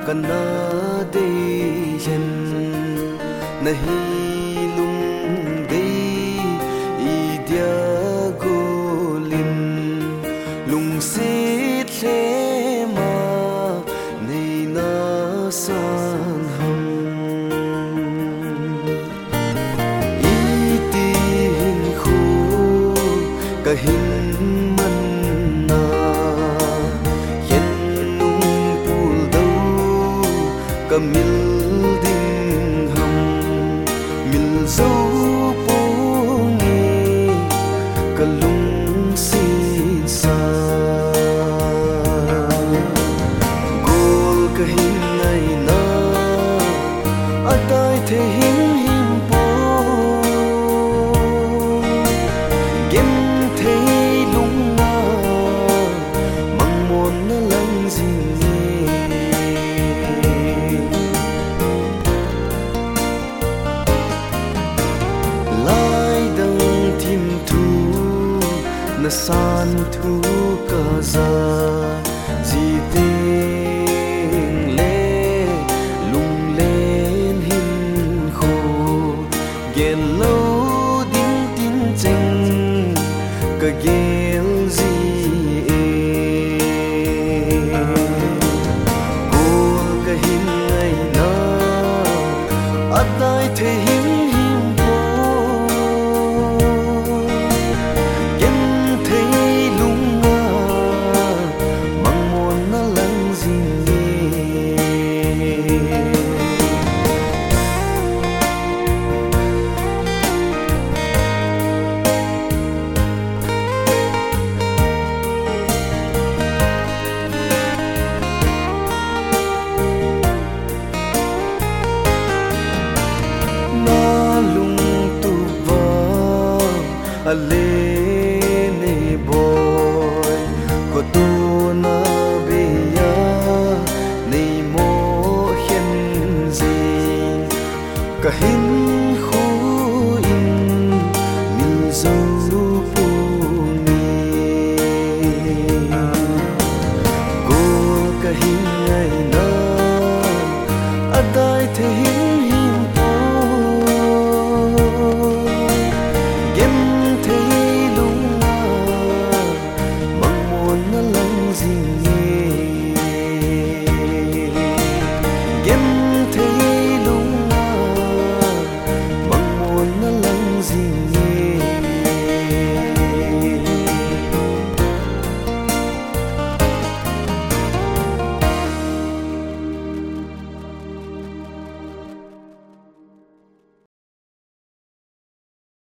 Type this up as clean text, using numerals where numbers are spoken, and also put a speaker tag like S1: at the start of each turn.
S1: kana de yen nahi lung de idia golin lung sit le ma nei na san ham itin khu kahin man na yen nung pul dau kamil ding ham mil zo po nge kalung sin sa gol kahin nai na atai the him him po gem the lung na mang mon na lang jing na san thu ka za ji te